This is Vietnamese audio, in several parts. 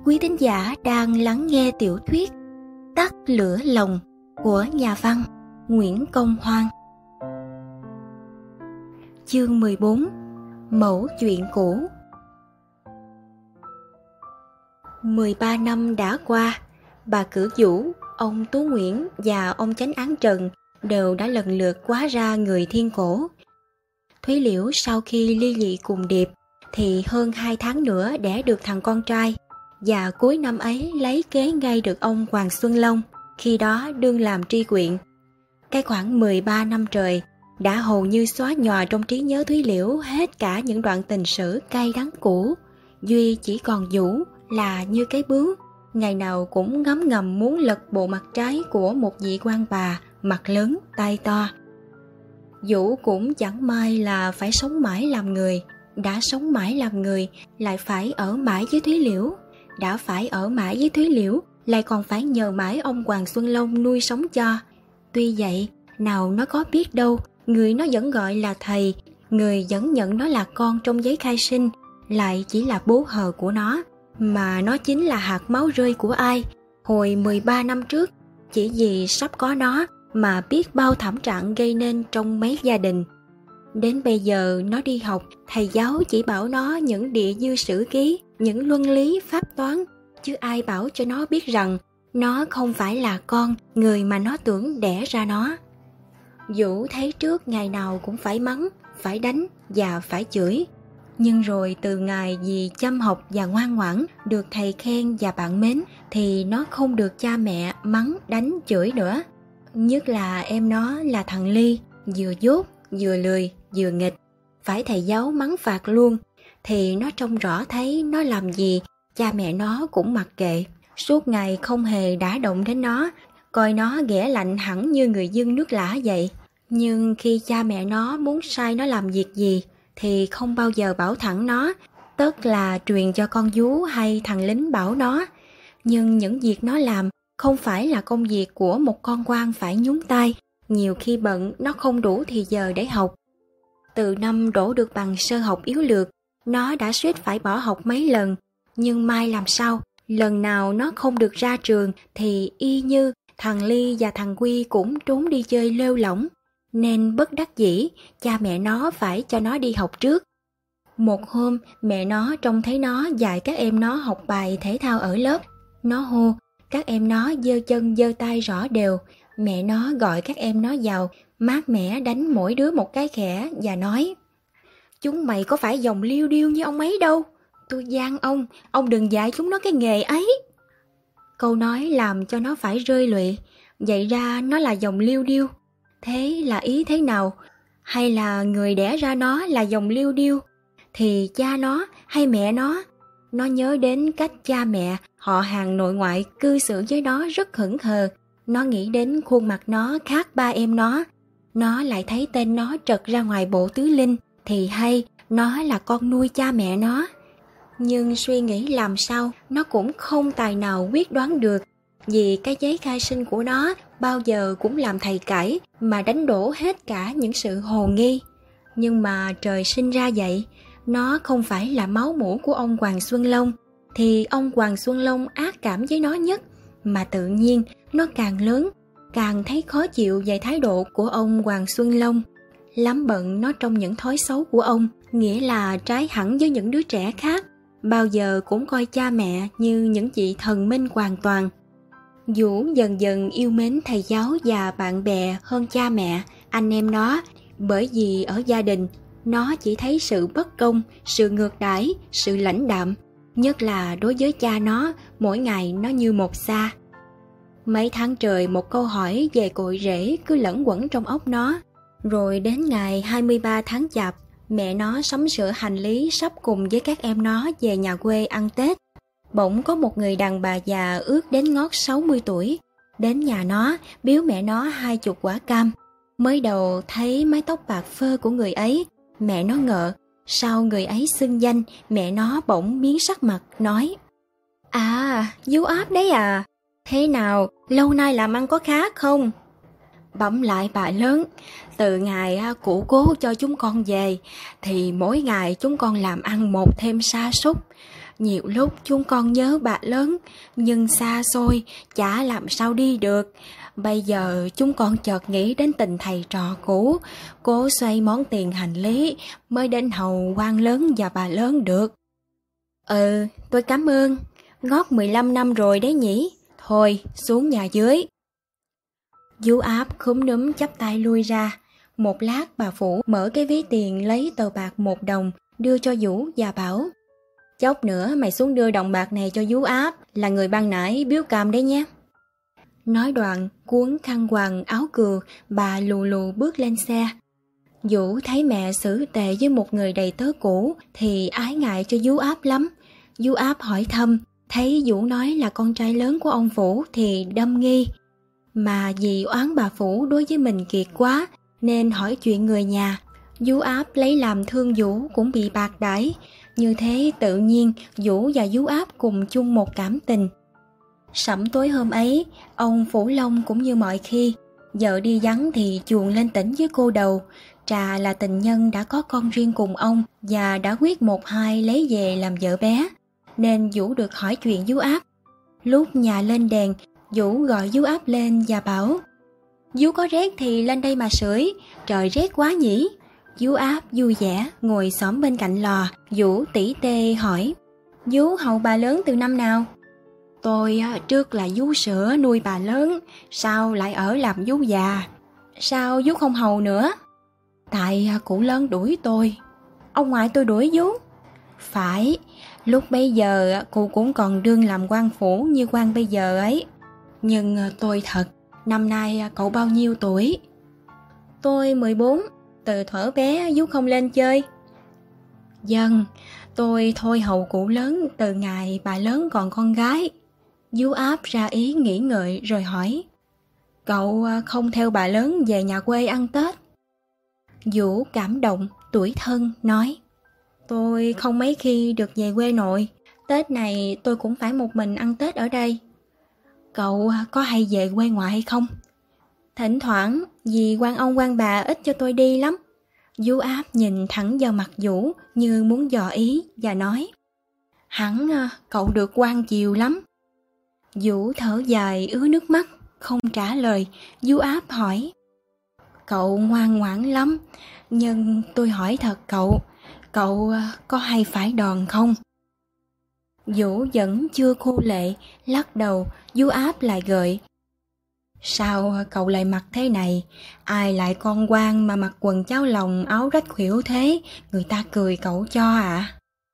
quý thính giả đang lắng nghe tiểu thuyết Tắt lửa lòng của nhà văn Nguyễn Công Hoan. Chương 14. Mẩu chuyện cũ. 13 năm đã qua, bà Cử Vũ, ông Tú Nguyễn và ông Chánh Án Trần đều đã lần lượt hóa ra người thiên cổ. Thúy Liễu sau khi ly dị cùng Điệp thì hơn 2 tháng nữa đẻ được thằng con trai, và cuối năm ấy lấy kế ngay được ông Hoàng Xuân Long, khi đó đương làm tri huyện. Cái khoảng 13 năm trời đã hầu như xóa nhòa trong trí nhớ Thúy Liễu hết cả những đoạn tình sử cay đắng cũ. Duy chỉ còn Vũ là như cái bướu, ngày nào cũng ngấm ngầm muốn lật bộ mặt trái của một vị quan bà mặt lớn tay to. Vũ cũng chẳng may là phải sống mãi làm người, đã sống mãi làm người lại phải ở mãi với Thúy Liễu, đã phải ở mãi với Thúy Liễu lại còn phải nhờ mãi ông Hoàng Xuân Long nuôi sống cho. Tuy vậy, nào nó có biết đâu, người nó vẫn gọi là thầy, người vẫn nhận nó là con trong giấy khai sinh, lại chỉ là bố hờ của nó, mà nó chính là hạt máu rơi của ai. Hồi 13 năm trước, chỉ vì sắp có nó mà biết bao thảm trạng gây nên trong mấy gia đình. Đến bây giờ nó đi học, thầy giáo chỉ bảo nó những địa dư sử ký, những luân lý pháp toán, chứ ai bảo cho nó biết rằng nó không phải là con người mà nó tưởng đẻ ra nó. Vũ thấy trước ngày nào cũng phải mắng, phải đánh và phải chửi. Nhưng rồi từ ngày vì chăm học và ngoan ngoãn, được thầy khen và bạn mến, thì nó không được cha mẹ mắng, đánh, chửi nữa. Nhất là em nó là thằng Ly, vừa dốt, vừa lười, vừa nghịch, phải thầy giáo mắng phạt luôn. Thì nó trông rõ thấy nó làm gì, cha mẹ nó cũng mặc kệ, suốt ngày không hề đả động đến nó, coi nó ghẻ lạnh hẳn như người dân nước lã vậy. Nhưng khi cha mẹ nó muốn sai nó làm việc gì thì không bao giờ bảo thẳng nó, tức là truyền cho con vú hay thằng lính bảo nó. Nhưng những việc nó làm không phải là công việc của một con quan phải nhúng tay, nhiều khi bận nó không đủ thì giờ để học. Từ năm đổ được bằng sơ học yếu lược, nó đã suýt phải bỏ học mấy lần, nhưng mai làm sao, lần nào nó không được ra trường thì y như thằng Ly và thằng Quy cũng trốn đi chơi lêu lỏng, nên bất đắc dĩ cha mẹ nó phải cho nó đi học trước. Một hôm mẹ nó trông thấy nó dạy các em nó học bài thể thao ở lớp, nó hô, các em nó giơ chân giơ tay rõ đều. Mẹ nó gọi các em nó vào, mát mẻ đánh mỗi đứa một cái khẽ và nói, chúng mày có phải dòng liêu điêu như ông ấy đâu, tôi van ông đừng dạy chúng nó cái nghề ấy. Câu nói làm cho nó phải rơi lụy, vậy ra nó là dòng liêu điêu. Thế là ý thế nào? Hay là người đẻ ra nó là dòng liêu điêu? Thì cha nó hay mẹ nó? Nó nhớ đến cách cha mẹ, họ hàng nội ngoại cư xử với nó rất hững hờ. Nó nghĩ đến khuôn mặt nó khác ba em nó lại thấy tên nó trật ra ngoài bộ tứ linh, thì hay nó là con nuôi cha mẹ nó. Nhưng suy nghĩ làm sao nó cũng không tài nào quyết đoán được, vì cái giấy khai sinh của nó bao giờ cũng làm thầy cãi mà đánh đổ hết cả những sự hồ nghi. Nhưng mà trời sinh ra vậy, nó không phải là máu mủ của ông Hoàng Xuân Long, thì ông Hoàng Xuân Long ác cảm với nó nhất. Mà tự nhiên nó càng lớn, càng thấy khó chịu về thái độ của ông Hoàng Xuân Long. Lắm bận nó trong những thói xấu của ông, nghĩa là trái hẳn với những đứa trẻ khác, bao giờ cũng coi cha mẹ như những vị thần minh hoàn toàn. Vũ dần dần yêu mến thầy giáo và bạn bè hơn cha mẹ, anh em nó, bởi vì ở gia đình nó chỉ thấy sự bất công, sự ngược đãi, sự lãnh đạm, nhất là đối với cha nó, mỗi ngày nó như một xa. Mấy tháng trời một câu hỏi về cội rễ cứ lẫn quẩn trong óc nó. Rồi đến ngày 23 tháng Chạp, mẹ nó sắm sửa hành lý sắp cùng với các em nó về nhà quê ăn Tết. Bỗng có một người đàn bà già ước đến ngót 60 tuổi, đến nhà nó biếu mẹ nó 20 quả cam. Mới đầu thấy mái tóc bạc phơ của người ấy, mẹ nó ngợ, sau người ấy xưng danh, mẹ nó bỗng biến sắc mặt, nói, à, vú áp đấy à, thế nào, lâu nay làm ăn có khá không? Bẩm lại bà lớn, từ ngày cụ cố cho chúng con về, thì mỗi ngày chúng con làm ăn một thêm sa sút. Nhiều lúc chúng con nhớ bà lớn, nhưng xa xôi, chả làm sao đi được. Bây giờ chúng con chợt nghĩ đến tình thầy trò cũ, cố xoay món tiền hành lý mới đến hầu quan lớn và bà lớn được. Ừ, tôi cảm ơn. Ngót 15 năm rồi đấy nhỉ. Thôi, xuống nhà dưới. Vú Áp khúm núm chắp tay lui ra. Một lát bà Phủ mở cái ví tiền lấy tờ bạc 1 đồng đưa cho Vũ và bảo: Chốc nữa mày xuống đưa đồng bạc này cho vú Áp, là người ban nãy biếu cam đấy nhé. Nói đoạn cuốn khăn quàng áo cừu, bà lù lù bước lên xe. Vũ thấy mẹ xử tệ với một người đầy tớ cũ thì ái ngại cho vú Áp lắm. Vú Áp hỏi thăm, thấy Vũ nói là con trai lớn của ông Phủ thì đâm nghi. Mà vì oán bà Phủ đối với mình kiệt quá nên hỏi chuyện người nhà. Vú Áp lấy làm thương Vũ cũng bị bạc đãi. Như thế tự nhiên Vũ và vú Áp cùng chung một cảm tình. Sẩm tối hôm ấy, ông Phủ Long cũng như mọi khi, vợ đi vắng thì chuồn lên tỉnh với cô đầu. Trà là tình nhân đã có con riêng cùng ông và đã quyết 1-2 lấy về làm vợ bé, nên Vũ được hỏi chuyện vú Áp. Lúc nhà lên đèn, Vũ gọi vú Áp lên và bảo: Vú có rét thì lên đây mà sưởi, trời rét quá nhỉ. Vú Áp vui vẻ ngồi xổm bên cạnh lò. Vũ tỉ tê hỏi: Vú hầu bà lớn từ năm nào? Tôi trước là vú sữa nuôi bà lớn, sau lại ở làm vú già. Sao vú không hầu nữa? Tại cụ lớn đuổi tôi. Ông ngoại tôi đuổi vú? Phải, lúc bấy giờ cụ cũng còn đương làm quan phủ như quan bây giờ ấy. Nhưng tôi thật, năm nay cậu bao nhiêu tuổi? Tôi 14. Từ thuở bé vú không lên chơi. Vâng, tôi thôi hầu cụ lớn từ ngày bà lớn còn con gái. Vú Áp ra ý nghĩ ngợi rồi hỏi: Cậu không theo bà lớn về nhà quê ăn Tết? Vũ cảm động, tủi thân nói: Tôi không mấy khi được về quê nội. Tết này tôi cũng phải một mình ăn Tết ở đây. Cậu có hay về quê ngoại không? Thỉnh thoảng, vì quan ông quan bà ít cho tôi đi lắm. Vú Áp nhìn thẳng vào mặt Vũ như muốn dò ý và nói: Hẳn cậu được quan chiều lắm. Vũ thở dài ứa nước mắt, không trả lời. Vú Áp hỏi: Cậu ngoan ngoãn lắm, nhưng tôi hỏi thật cậu có hay phải đòn không? Vũ vẫn chưa khô lệ, lắc đầu. Vú Áp lại gợi: Sao cậu lại mặc thế này? Ai lại con quan mà mặc quần cháo lòng áo rách khuỷu thế? Người ta cười cậu cho à?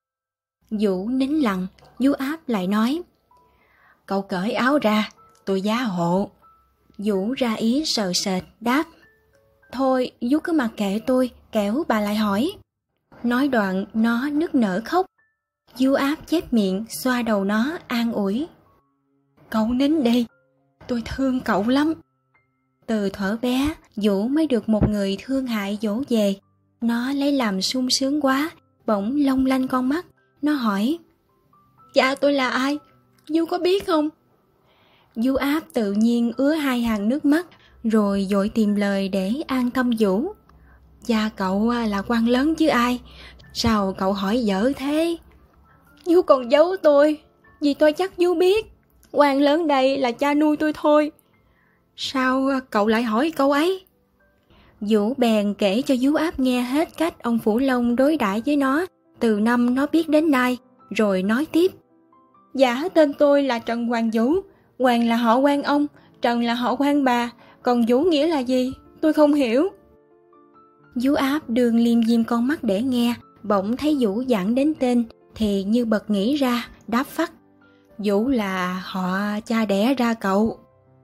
Vũ nín lặng. Vú Áp lại nói: Cậu cởi áo ra, tôi giá hộ. Vũ ra ý sờ sệt đáp: Thôi vú cứ mặc kệ tôi, kẻo bà lại hỏi. Nói đoạn nó nức nở khóc. Vú Áp chép miệng xoa đầu nó an ủi: Cậu nín đi, tôi thương cậu lắm. Từ thuở bé, Vũ mới được một người thương hại dỗ về. Nó lấy làm sung sướng quá, bỗng long lanh con mắt. Nó hỏi: Cha tôi là ai? Vú có biết không? Vú Áp tự nhiên ứa 2 hàng nước mắt, rồi vội tìm lời để an tâm Vũ. Cha cậu là quan lớn chứ ai? Sao cậu hỏi dở thế? Vú còn giấu tôi, vì tôi chắc vú biết. Quan lớn đây là cha nuôi tôi thôi. Sao cậu lại hỏi câu ấy? Vũ bèn kể cho vú Áp nghe hết cách ông Phủ Long đối đãi với nó từ năm nó biết đến nay, rồi nói tiếp: Dạ tên tôi là Trần Hoàng Vũ. Hoàng là họ Quan ông, Trần là họ Quan bà. Còn Vũ nghĩa là gì? Tôi không hiểu. Vú Áp đường liêm diêm con mắt để nghe. Bỗng thấy Vũ dặn đến tên thì như bật nghĩ ra, đáp phắt: Vũ là họ cha đẻ ra cậu.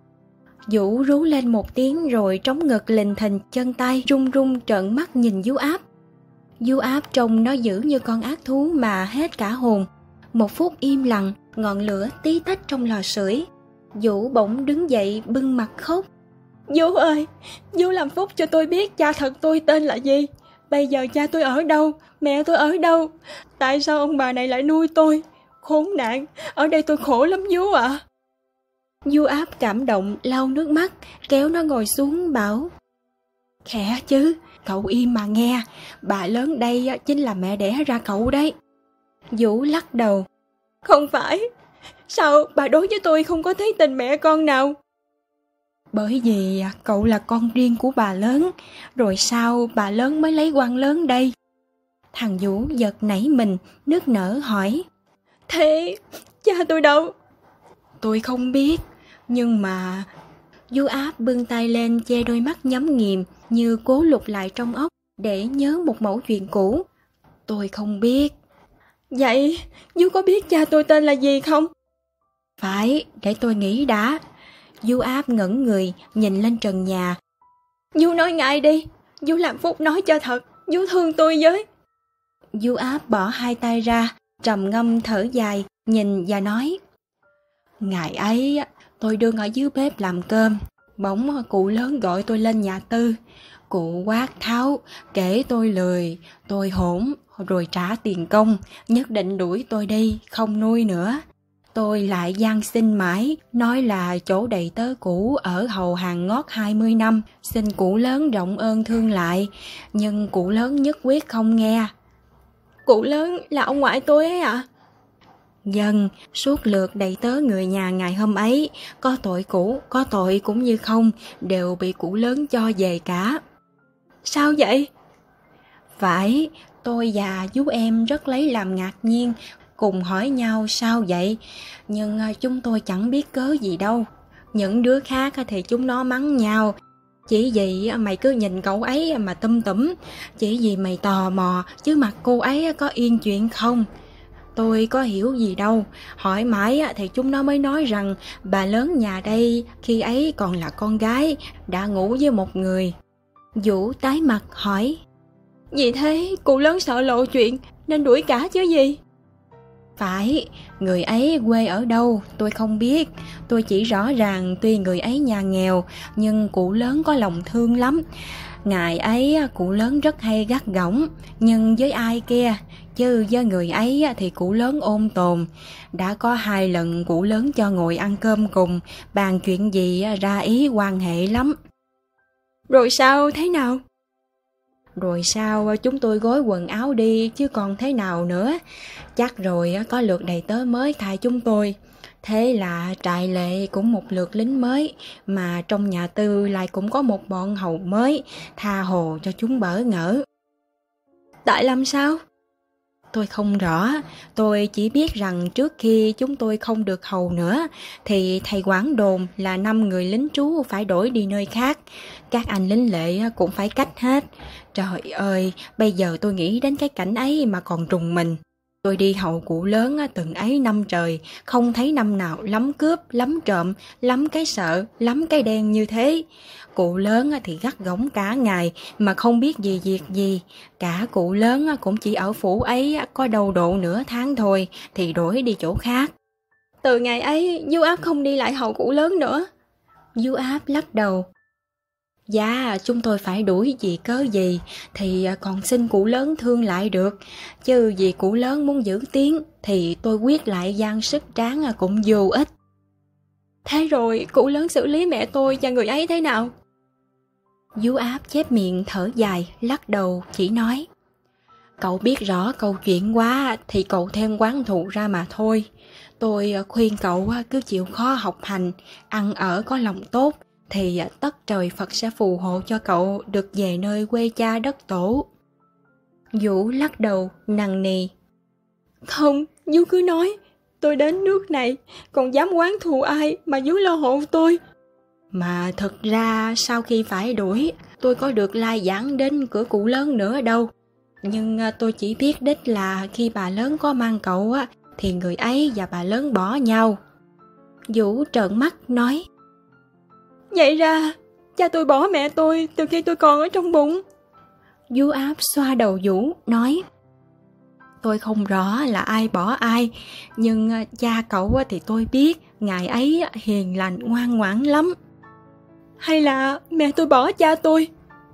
Vũ rú lên một tiếng rồi trống ngực lình thình, chân tay run run trợn mắt nhìn vú Áp. Vú Áp trông nó dữ như con ác thú mà hết cả hồn. Một phút im lặng, ngọn lửa tí tách trong lò sưởi. Vũ bỗng đứng dậy bưng mặt khóc: Vú ơi, vú làm phúc cho tôi biết cha thật tôi tên là gì. Bây giờ cha tôi ở đâu? Mẹ tôi ở đâu? Tại sao ông bà này lại nuôi tôi? Khốn nạn, ở đây tôi khổ lắm vú ạ. Vú Áp cảm động lau nước mắt, kéo nó ngồi xuống bảo: Khẽ chứ, cậu im mà nghe. Bà lớn đây chính là mẹ đẻ ra cậu đấy. Vũ lắc đầu: Không phải, sao bà đối với tôi không có thấy tình mẹ con nào? Bởi vì cậu là con riêng của bà lớn, rồi sao bà lớn mới lấy quan lớn đây? Thằng Vũ giật nảy mình, nức nở hỏi. Thế cha tôi đâu? Tôi không biết, nhưng mà... Du Áp bưng tay lên che đôi mắt nhắm nghiền như cố lục lại trong óc để nhớ một mẩu chuyện cũ. Tôi không biết. Vậy Du có biết cha tôi tên là gì không? Phải, để tôi nghĩ đã. Du Áp ngẩn người nhìn lên trần nhà. Du nói ngay đi, Du làm phúc nói cho thật, Du thương tôi với. Du Áp bỏ hai tay ra, trầm ngâm thở dài, nhìn và nói. Ngày ấy tôi đương ở dưới bếp làm cơm, bỗng cụ lớn gọi tôi lên nhà tư. Cụ quát tháo, kể tôi lười, tôi hỗn, rồi trả tiền công, nhất định đuổi tôi đi, không nuôi nữa. Tôi lại van xin mãi, nói là chỗ đầy tớ cũ ở hầu hàng ngót 20 năm, xin cụ lớn rộng ơn thương lại, nhưng cụ lớn nhất quyết không nghe. Cụ lớn là ông ngoại tôi ấy ạ? Dân, suốt lượt đầy tớ người nhà ngày hôm ấy, có tội cũ, có tội cũng như không, đều bị cụ lớn cho về cả. Sao vậy? Phải, tôi và chú em rất lấy làm ngạc nhiên, cùng hỏi nhau sao vậy, nhưng chúng tôi chẳng biết cớ gì đâu. Những đứa khác thì chúng nó mắng nhau, chỉ vì mày cứ nhìn cậu ấy mà tùm, chỉ vì mày tò mò, chứ mặt cô ấy có yên chuyện không. Tôi có hiểu gì đâu, hỏi mãi thì chúng nó mới nói rằng bà lớn nhà đây khi ấy còn là con gái, đã ngủ với một người. Vũ tái mặt hỏi. Vì thế cụ lớn sợ lộ chuyện nên đuổi cả chứ gì? Phải, người ấy quê ở đâu tôi không biết, tôi chỉ rõ ràng tuy người ấy nhà nghèo nhưng cụ lớn có lòng thương lắm. Ngày ấy cụ lớn rất hay gắt gỏng, nhưng với ai kia, chứ với người ấy thì cụ lớn ôn tồn. Đã có 2 lần cụ lớn cho ngồi ăn cơm cùng, bàn chuyện gì ra ý quan hệ lắm. Rồi sao thế nào? Rồi sao chúng tôi gối quần áo đi chứ còn thế nào nữa. Chắc rồi có lượt đầy tớ mới thay chúng tôi. Thế là trại lệ cũng một lượt lính mới, mà trong nhà tư lại cũng có một bọn hầu mới, tha hồ cho chúng bỡ ngỡ. Tại làm sao? Tôi không rõ, tôi chỉ biết rằng trước khi chúng tôi không được hầu nữa, thì thầy quản đồn là 5 người lính trú phải đổi đi nơi khác. Các anh lính lệ cũng phải cách hết. Trời ơi, bây giờ tôi nghĩ đến cái cảnh ấy mà còn rùng mình. Tôi đi hầu cụ lớn từng ấy năm trời, không thấy năm nào lắm cướp, lắm trộm, lắm cái sợ, lắm cái đen như thế. Cụ lớn thì gắt gỏng cả ngày mà không biết gì việc gì. Cả cụ lớn cũng chỉ ở phủ ấy có đâu độ nửa tháng thôi thì đổi đi chỗ khác. Từ ngày ấy Du Áp không đi lại hầu cụ lớn nữa. Du Áp lắc đầu. Dạ, chúng tôi phải đuổi vì cớ gì thì còn xin cụ lớn thương lại được, chứ vì cụ lớn muốn giữ tiếng thì tôi quyết lại gian sức tráng cũng vô ích. Thế rồi cụ lớn xử lý mẹ tôi và người ấy thế nào? Du Áp chép miệng thở dài, lắc đầu chỉ nói. Cậu biết rõ câu chuyện quá thì cậu thêm oán thù ra mà thôi. Tôi khuyên cậu cứ chịu khó học hành, ăn ở có lòng tốt, thì tất trời Phật sẽ phù hộ cho cậu được về nơi quê cha đất tổ. Vũ lắc đầu nằng nì. Không, Vũ cứ nói, tôi đến nước này còn dám oán thù ai mà Vũ lo hộ tôi. Mà thật ra sau khi phải đuổi, tôi có được lai giảng đến cửa cụ lớn nữa đâu. Nhưng tôi chỉ biết đích là khi bà lớn có mang cậu thì người ấy và bà lớn bỏ nhau. Vũ trợn mắt nói. Vậy ra cha tôi bỏ mẹ tôi từ khi tôi còn ở trong bụng. Du Áp xoa đầu Vũ nói. Tôi không rõ là ai bỏ ai, nhưng cha cậu thì tôi biết ngày ấy hiền lành ngoan ngoãn lắm. Hay là mẹ tôi bỏ cha tôi?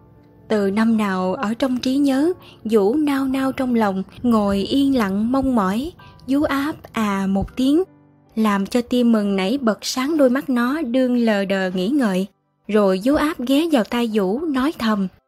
Từ năm nào ở trong trí nhớ, Vũ nao nao trong lòng, ngồi yên lặng mong mỏi. Du Áp một tiếng, làm cho tim mừng nảy bật sáng đôi mắt nó đương lờ đờ nghĩ ngợi. Rồi Du Áp ghé vào tai Vũ nói thầm.